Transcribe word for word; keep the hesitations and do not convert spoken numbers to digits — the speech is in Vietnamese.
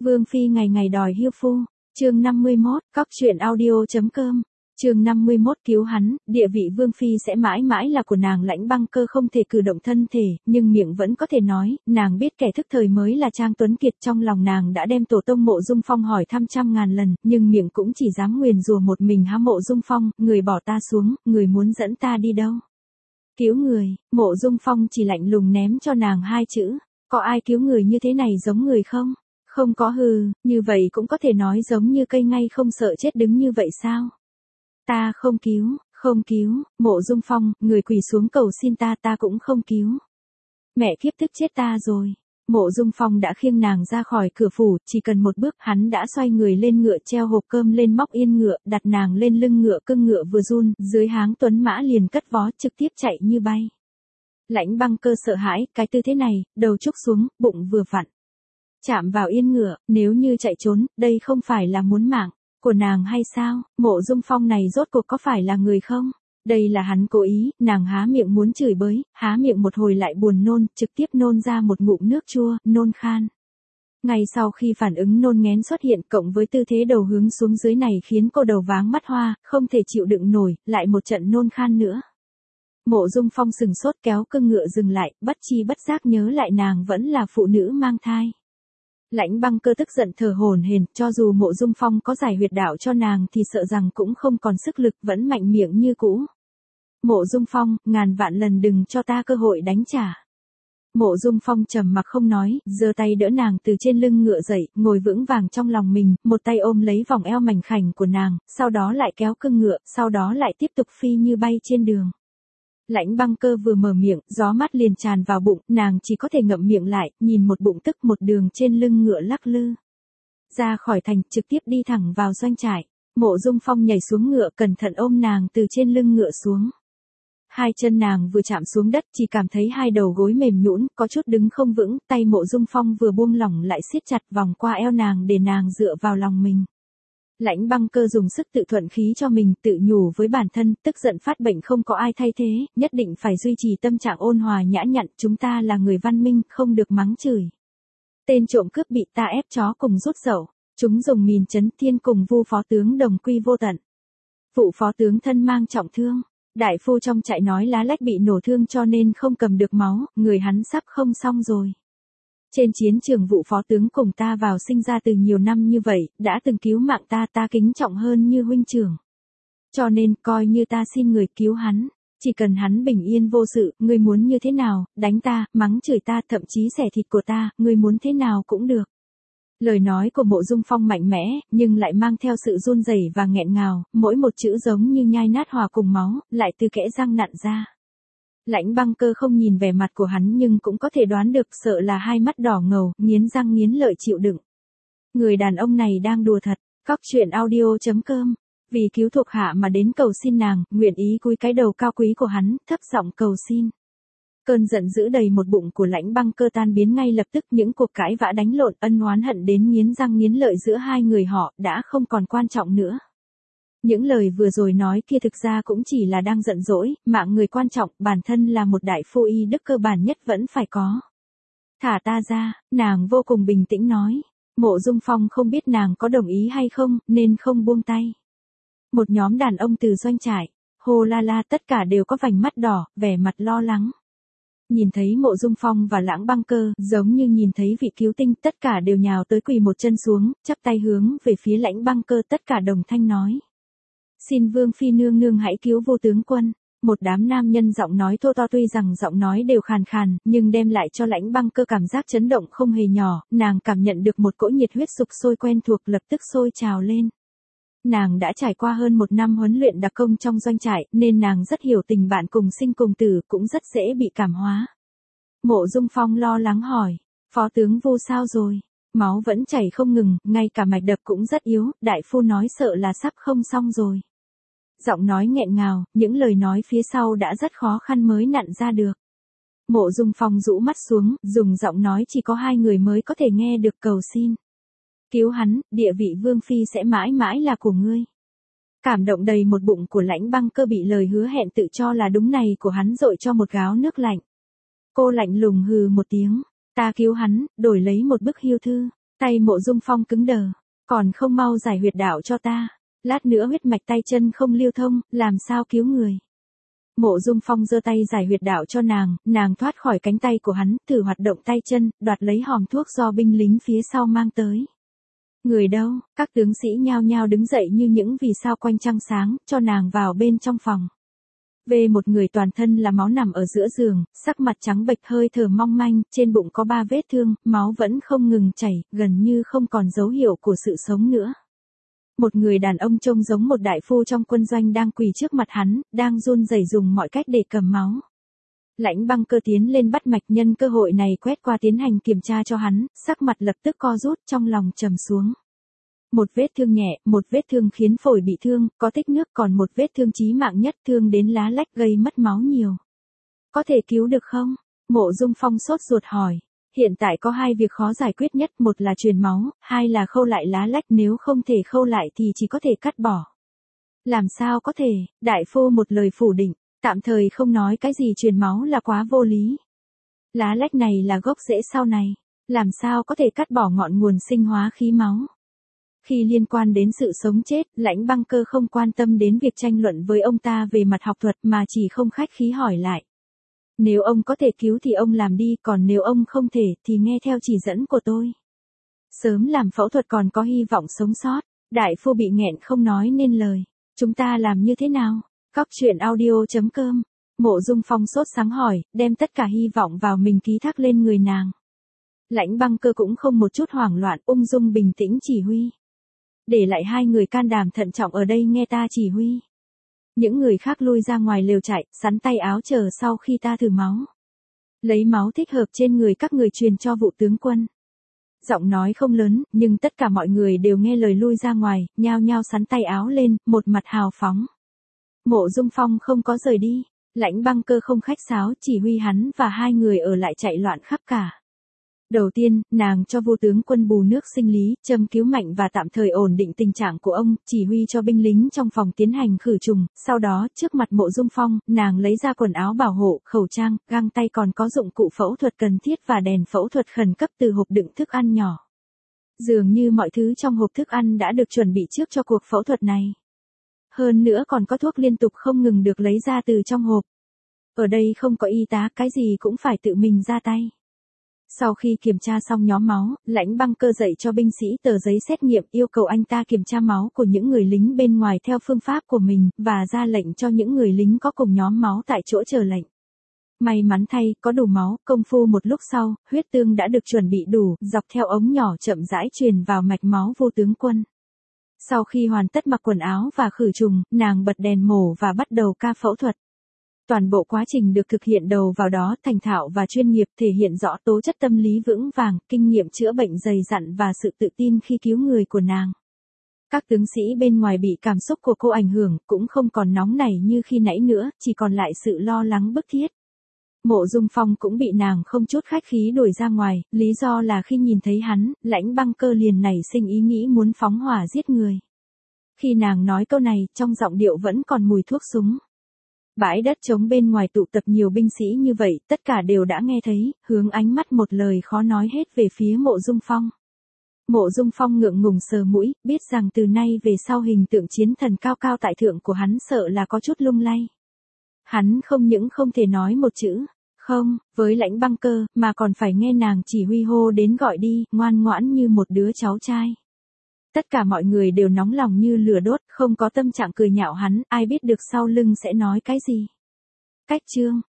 Vương phi ngày ngày đòi hiêu phu. Chương năm mươi mốt, cóc truyện audio chấm com. Chương năm mươi mốt, cứu hắn, địa vị vương phi sẽ mãi mãi là của nàng. Lãnh Băng Cơ không thể cử động thân thể, nhưng miệng vẫn có thể nói, nàng biết kẻ thức thời mới là Trang Tuấn Kiệt. Trong lòng nàng đã đem tổ tông Mộ Dung Phong hỏi thăm trăm ngàn lần, nhưng miệng cũng chỉ dám nguyền rủa một mình há Mộ Dung Phong, người bỏ ta xuống, người muốn dẫn ta đi đâu? Cứu người. Mộ Dung Phong chỉ lạnh lùng ném cho nàng hai chữ, có ai cứu người như thế này giống người không? Không có. Hừ, như vậy cũng có thể nói giống như cây ngay không sợ chết đứng như vậy sao? Ta không cứu, không cứu. Mộ Dung Phong, người quỳ xuống cầu xin ta, ta cũng không cứu. Mẹ kiếp, tức chết ta rồi. Mộ Dung Phong đã khiêng nàng ra khỏi cửa phủ, chỉ cần một bước hắn đã xoay người lên ngựa, treo hộp cơm lên móc yên ngựa, đặt nàng lên lưng ngựa. Cưng ngựa vừa run, dưới háng tuấn mã liền cất vó trực tiếp chạy như bay. Lãnh Băng Cơ sợ hãi, cái tư thế này, đầu trúc xuống, bụng vừa vặn chạm vào yên ngựa, nếu như chạy trốn, đây không phải là muốn mạng của nàng hay sao? Mộ Dung Phong này rốt cuộc có phải là người không? Đây là hắn cố ý. Nàng há miệng muốn chửi bới, há miệng một hồi lại buồn nôn, trực tiếp nôn ra một ngụm nước chua, nôn khan. Ngay sau khi phản ứng nôn nghén xuất hiện, cộng với tư thế đầu hướng xuống dưới này khiến cô đầu váng mắt hoa, không thể chịu đựng nổi, lại một trận nôn khan nữa. Mộ Dung Phong sừng sốt, kéo cưng ngựa dừng lại, bất chi bất giác nhớ lại nàng vẫn là phụ nữ mang thai. Lãnh Băng Cơ tức giận thở hổn hển, cho dù Mộ Dung Phong có giải huyệt đạo cho nàng thì sợ rằng cũng không còn sức lực, vẫn mạnh miệng như cũ. Mộ Dung Phong, ngàn vạn lần đừng cho ta cơ hội đánh trả. Mộ Dung Phong trầm mặc không nói, giơ tay đỡ nàng từ trên lưng ngựa dậy, ngồi vững vàng trong lòng mình, một tay ôm lấy vòng eo mảnh khảnh của nàng, sau đó lại kéo cưng ngựa, sau đó lại tiếp tục phi như bay trên đường. Lãnh Băng Cơ vừa mở miệng, gió mát liền tràn vào bụng, nàng chỉ có thể ngậm miệng lại, nhìn một bụng tức một đường trên lưng ngựa lắc lư. Ra khỏi thành, trực tiếp đi thẳng vào doanh trại. Mộ Dung Phong nhảy xuống ngựa, cẩn thận ôm nàng từ trên lưng ngựa xuống. Hai chân nàng vừa chạm xuống đất, chỉ cảm thấy hai đầu gối mềm nhũn, có chút đứng không vững, tay Mộ Dung Phong vừa buông lỏng lại siết chặt vòng qua eo nàng để nàng dựa vào lòng mình. Lãnh Băng Cơ dùng sức tự thuận khí cho mình, tự nhủ với bản thân, tức giận phát bệnh không có ai thay thế, nhất định phải duy trì tâm trạng ôn hòa nhã nhặn, chúng ta là người văn minh, không được mắng chửi. Tên trộm cướp bị ta ép chó cùng rút dậu, chúng dùng mìn chấn thiên cùng Vu phó tướng đồng quy vô tận. Phụ phó tướng thân mang trọng thương, đại phu trong trại nói lá lách bị nổ thương cho nên không cầm được máu, người hắn sắp không xong rồi. Trên chiến trường Vụ phó tướng cùng ta vào sinh ra từ nhiều năm như vậy, đã từng cứu mạng ta, ta kính trọng hơn như huynh trưởng. Cho nên, coi như ta xin người cứu hắn, chỉ cần hắn bình yên vô sự, ngươi muốn như thế nào, đánh ta, mắng chửi ta, thậm chí xẻ thịt của ta, ngươi muốn thế nào cũng được. Lời nói của Mộ Dung Phong mạnh mẽ, nhưng lại mang theo sự run rẩy và nghẹn ngào, mỗi một chữ giống như nhai nát hòa cùng máu, lại từ kẽ răng nặn ra. Lãnh Băng Cơ không nhìn vẻ mặt của hắn nhưng cũng có thể đoán được, sợ là hai mắt đỏ ngầu, nghiến răng nghiến lợi chịu đựng. Người đàn ông này đang đùa thật. Cóc truyện audio chấm com. Vì cứu thuộc hạ mà đến cầu xin nàng, nguyện ý cúi cái đầu cao quý của hắn, thấp giọng cầu xin. Cơn giận dữ đầy một bụng của Lãnh Băng Cơ tan biến ngay lập tức, những cuộc cãi vã đánh lộn ân oán hận đến nghiến răng nghiến lợi giữa hai người họ đã không còn quan trọng nữa. Những lời vừa rồi nói kia thực ra cũng chỉ là đang giận dỗi, mạng người quan trọng, bản thân là một đại phu y đức cơ bản nhất vẫn phải có. Thả ta ra, nàng vô cùng bình tĩnh nói. Mộ Dung Phong không biết nàng có đồng ý hay không, nên không buông tay. Một nhóm đàn ông từ doanh trại, hô la la tất cả đều có vành mắt đỏ, vẻ mặt lo lắng. Nhìn thấy Mộ Dung Phong và Lãnh Băng Cơ, giống như nhìn thấy vị cứu tinh, tất cả đều nhào tới quỳ một chân xuống, chắp tay hướng về phía Lãnh Băng Cơ, tất cả đồng thanh nói. Xin Vương phi nương nương hãy cứu Vô tướng quân. Một đám nam nhân giọng nói thô to, tuy rằng giọng nói đều khàn khàn, nhưng đem lại cho Lãnh Băng Cơ cảm giác chấn động không hề nhỏ, nàng cảm nhận được một cỗ nhiệt huyết sục sôi quen thuộc lập tức sôi trào lên. Nàng đã trải qua hơn một năm huấn luyện đặc công trong doanh trại, nên nàng rất hiểu tình bạn cùng sinh cùng tử, cũng rất dễ bị cảm hóa. Mộ Dung Phong lo lắng hỏi, phó tướng Vu sao rồi? Máu vẫn chảy không ngừng, ngay cả mạch đập cũng rất yếu, đại phu nói sợ là sắp không xong rồi. Giọng nói nghẹn ngào, những lời nói phía sau đã rất khó khăn mới nặn ra được. Mộ Dung Phong rũ mắt xuống, dùng giọng nói chỉ có hai người mới có thể nghe được cầu xin. Cứu hắn, địa vị vương phi sẽ mãi mãi là của ngươi. Cảm động đầy một bụng của Lãnh Băng Cơ bị lời hứa hẹn tự cho là đúng này của hắn dội cho một gáo nước lạnh. Cô lạnh lùng hừ một tiếng, ta cứu hắn, đổi lấy một bức hiêu thư. Tay Mộ Dung Phong cứng đờ, còn không mau giải huyệt đạo cho ta, lát nữa huyết mạch tay chân không lưu thông, làm sao cứu người. Mộ Dung Phong giơ tay giải huyệt đạo cho nàng, nàng thoát khỏi cánh tay của hắn, thử hoạt động tay chân, đoạt lấy hòm thuốc do binh lính phía sau mang tới. Người đâu? Các tướng sĩ nhao nhao đứng dậy như những vì sao quanh trăng sáng, cho nàng vào bên trong phòng. Về một người toàn thân là máu nằm ở giữa giường, sắc mặt trắng bệch hơi thở mong manh, trên bụng có ba vết thương, máu vẫn không ngừng chảy, gần như không còn dấu hiệu của sự sống nữa. Một người đàn ông trông giống một đại phu trong quân doanh đang quỳ trước mặt hắn, đang run rẩy dùng mọi cách để cầm máu. Lãnh Băng Cơ tiến lên bắt mạch, nhân cơ hội này quét qua tiến hành kiểm tra cho hắn, sắc mặt lập tức co rút, trong lòng trầm xuống. Một vết thương nhẹ, một vết thương khiến phổi bị thương, có tích nước, còn một vết thương chí mạng nhất, thương đến lá lách gây mất máu nhiều. Có thể cứu được không? Mộ Dung Phong sốt ruột hỏi. Hiện tại có hai việc khó giải quyết nhất, một là truyền máu, hai là khâu lại lá lách, nếu không thể khâu lại thì chỉ có thể cắt bỏ. Làm sao có thể? Đại phu một lời phủ định, tạm thời không nói cái gì truyền máu là quá vô lý. Lá lách này là gốc rễ sau này, làm sao có thể cắt bỏ ngọn nguồn sinh hóa khí máu. Khi liên quan đến sự sống chết, Lãnh Băng Cơ không quan tâm đến việc tranh luận với ông ta về mặt học thuật mà chỉ không khách khí hỏi lại. Nếu ông có thể cứu thì ông làm đi, còn nếu ông không thể thì nghe theo chỉ dẫn của tôi. Sớm làm phẫu thuật còn có hy vọng sống sót. Đại phu bị nghẹn không nói nên lời. Chúng ta làm như thế nào? Cóc truyện audio chấm com. Mộ Dung Phong sốt sáng hỏi, đem tất cả hy vọng vào mình ký thác lên người nàng. Lãnh Băng Cơ cũng không một chút hoảng loạn, ung dung bình tĩnh chỉ huy. Để lại hai người can đảm thận trọng ở đây nghe ta chỉ huy. Những người khác lui ra ngoài lều trại, sắn tay áo chờ sau khi ta thử máu. Lấy máu thích hợp trên người các người truyền cho vụ tướng quân. Giọng nói không lớn, nhưng tất cả mọi người đều nghe lời lui ra ngoài, nhao nhao sắn tay áo lên, một mặt hào phóng. Mộ Dung Phong không có rời đi, Lãnh Băng Cơ không khách sáo, chỉ huy hắn và hai người ở lại chạy loạn khắp cả. Đầu tiên, nàng cho vô tướng quân bù nước sinh lý, châm cứu mạnh và tạm thời ổn định tình trạng của ông, chỉ huy cho binh lính trong phòng tiến hành khử trùng. Sau đó, trước mặt Mộ Dung Phong, nàng lấy ra quần áo bảo hộ, khẩu trang, găng tay, còn có dụng cụ phẫu thuật cần thiết và đèn phẫu thuật khẩn cấp từ hộp đựng thức ăn nhỏ. Dường như mọi thứ trong hộp thức ăn đã được chuẩn bị trước cho cuộc phẫu thuật này. Hơn nữa còn có thuốc liên tục không ngừng được lấy ra từ trong hộp. Ở đây không có y tá, cái gì cũng phải tự mình ra tay. Sau khi kiểm tra xong nhóm máu, Lãnh Băng Cơ dạy cho binh sĩ tờ giấy xét nghiệm, yêu cầu anh ta kiểm tra máu của những người lính bên ngoài theo phương pháp của mình, và ra lệnh cho những người lính có cùng nhóm máu tại chỗ chờ lệnh. May mắn thay, có đủ máu, công phu một lúc sau, huyết tương đã được chuẩn bị đủ, dọc theo ống nhỏ chậm rãi truyền vào mạch máu vô tướng quân. Sau khi hoàn tất mặc quần áo và khử trùng, nàng bật đèn mổ và bắt đầu ca phẫu thuật. Toàn bộ quá trình được thực hiện đầu vào đó thành thạo và chuyên nghiệp, thể hiện rõ tố chất tâm lý vững vàng, kinh nghiệm chữa bệnh dày dặn và sự tự tin khi cứu người của nàng. Các tướng sĩ bên ngoài bị cảm xúc của cô ảnh hưởng, cũng không còn nóng nảy như khi nãy nữa, chỉ còn lại sự lo lắng bức thiết. Mộ Dung Phong cũng bị nàng không chút khách khí đuổi ra ngoài, lý do là khi nhìn thấy hắn, Lãnh Băng Cơ liền nảy sinh ý nghĩ muốn phóng hỏa giết người. Khi nàng nói câu này, trong giọng điệu vẫn còn mùi thuốc súng. Bãi đất trống bên ngoài tụ tập nhiều binh sĩ như vậy, tất cả đều đã nghe thấy, hướng ánh mắt một lời khó nói hết về phía Mộ Dung Phong. Mộ Dung Phong ngượng ngùng sờ mũi, biết rằng từ nay về sau hình tượng chiến thần cao cao tại thượng của hắn sợ là có chút lung lay. Hắn không những không thể nói một chữ không với Lãnh Băng Cơ, mà còn phải nghe nàng chỉ huy hô đến gọi đi, ngoan ngoãn như một đứa cháu trai. Tất cả mọi người đều nóng lòng như lửa đốt, không có tâm trạng cười nhạo hắn, ai biết được sau lưng sẽ nói cái gì. Cách chương